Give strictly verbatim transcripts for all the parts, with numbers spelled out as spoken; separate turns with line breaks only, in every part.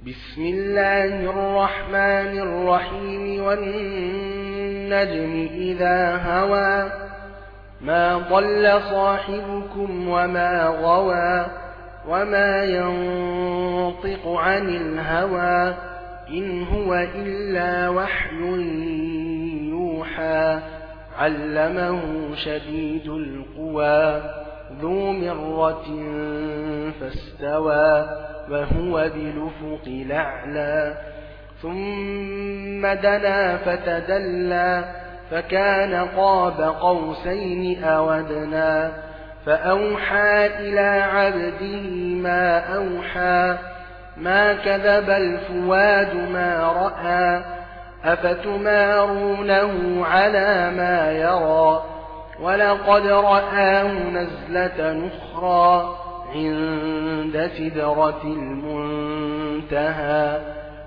بسم الله الرحمن الرحيم والنجم إذا هوى ما ضل صاحبكم وما غوى وما ينطق عن الهوى إن هو إلا وحي يوحى علمه شديد القوى ذو مرة فاستوى وهو بالأفق الأعلى ثم دنا فتدلى فكان قاب قوسين أو أدنى فأوحى إلى عبده ما أوحى ما كذب الفؤاد ما رأى أفتمارونه على ما يرى ولقد رآه نزلة أخرى عند سدرة المنتهى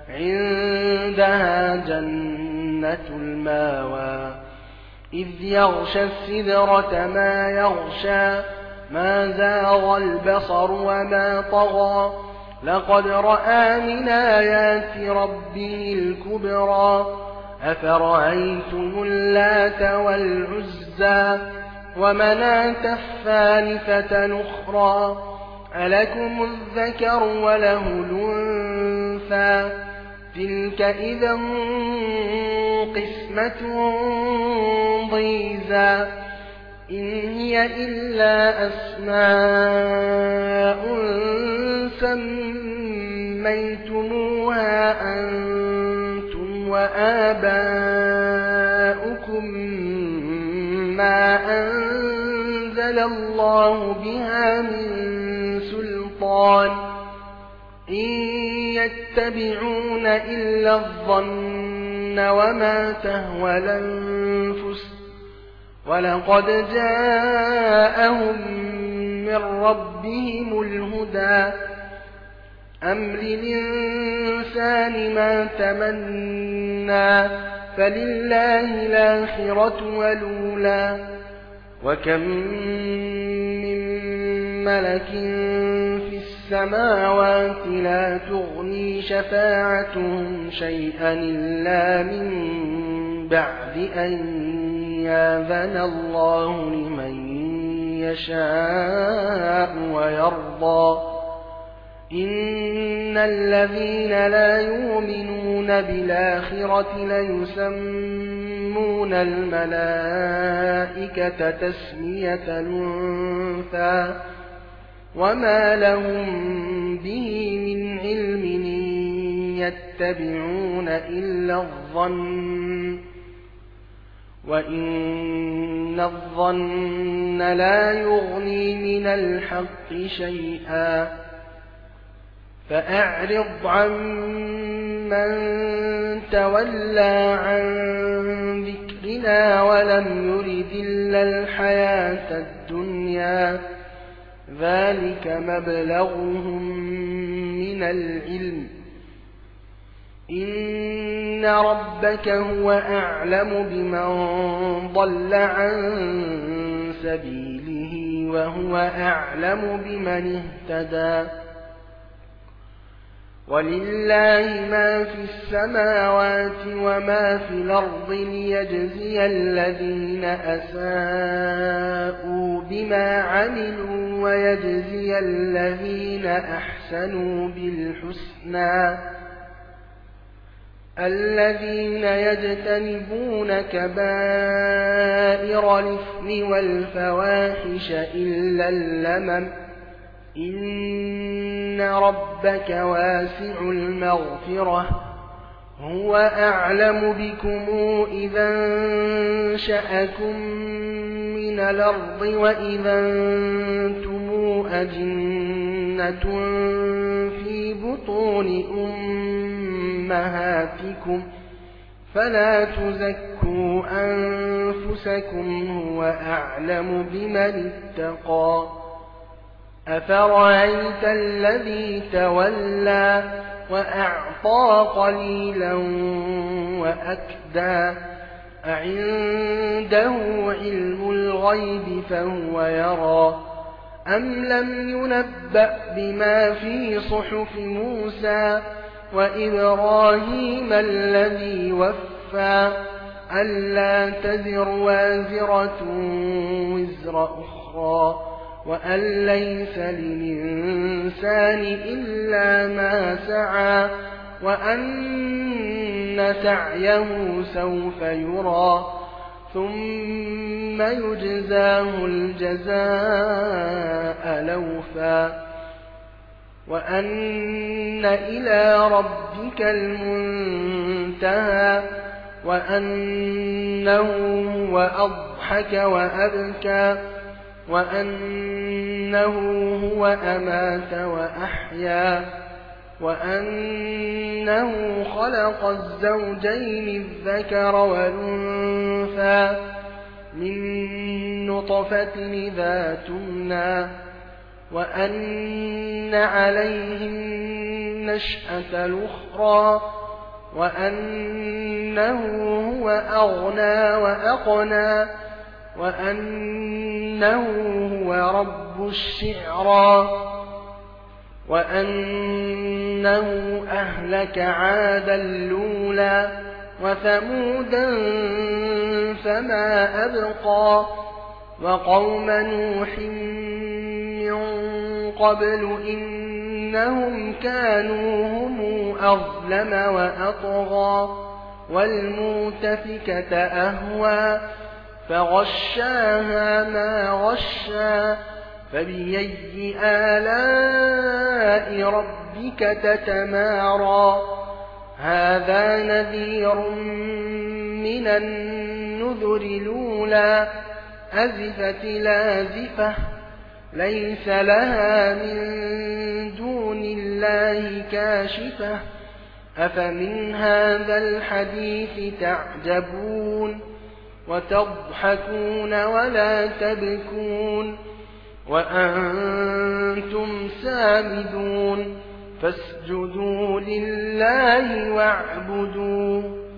عندها جنة الماوى إذ يغشى السدرة ما يغشى ما زاغ البصر وما طغى لقد رأى من آيات ربه الكبرى أفرأيتم اللات والعزى ومناة الثالثة الأخرى ألكم الذكر وله الأنثى تلك إذا قسمة ضيزى إن هي إلا أسماء سميتموها أنتم وآباؤكم ما أنزل الله بها من سلطان إن يتبعون إلا الظن وما تهوى الأنفس ولقد جاءهم من ربهم الهدى أم للإنسان ما تمنى فلله الآخرة والأولى وكم من ملك في السماوات لا تغني شفاعتهم شيئا إلا من بعد أن يأذن الله لمن يشاء ويرضى إن الذين لا يؤمنون بالآخرة ليسمون الملائكة تسمية الأنثى وما لهم به من علم يتبعون إلا الظن وإن الظن لا يغني من الحق شيئا فأعرض عن من تولى عن ذكرنا ولم يرد إلا الحياة الدنيا ذلك مبلغهم من العلم إن ربك هو أعلم بمن ضل عن سبيله وهو أعلم بمن اهتدى ولله ما في السماوات وما في الأرض ليجزي الذين أساءوا بما عملوا ويجزي الذين أحسنوا بالحسنى الذين يجتنبون كبائر الإثم والفواحش إلا اللمم إن ربك واسع المغفرة هو أعلم بكم إذا انشأكم من الأرض وإذا أنتم أجنة في بطون أمهاتكم فلا تزكوا أنفسكم هو أعلم بمن اتقى أفرأيت الذي تولى وأعطى قليلا وأكدى أعنده علم الغيب فهو يرى أم لم ينبأ بما في صحف موسى وإبراهيم الذي وفى ألا تزر وازرة وزر أخرى وأن ليس للإنسان إلا ما سعى وأن سعيه سوف يرى ثم يجزاه الجزاء الأوفى وأن إلى ربك المنتهى وأنه هو أضحك وأبكى وأنه هو أمات وأحيا وأنه خلق الزوجين الذكر والأنثى من نطفة إذا تمنى وأن عليه النشأة الأخرى وأنه هو أغنى وأقنى وأنه هو رب الشعرى وأنه أهلك عادا الأولى وثمودا فما أبقى وقوم نوح من قبل إنهم كانوا هم أظلم وأطغى والمؤتفكة أهوى فغشاها ما غشا فبأي آلاء ربك تتمارى هذا نذير من النذر الأولى أزفت لازفة ليس لها من دون الله كاشفة أفمن هذا الحديث تعجبون وتضحكون ولا تبكون وأنتم سامدون فاسجدوا لله واعبدوا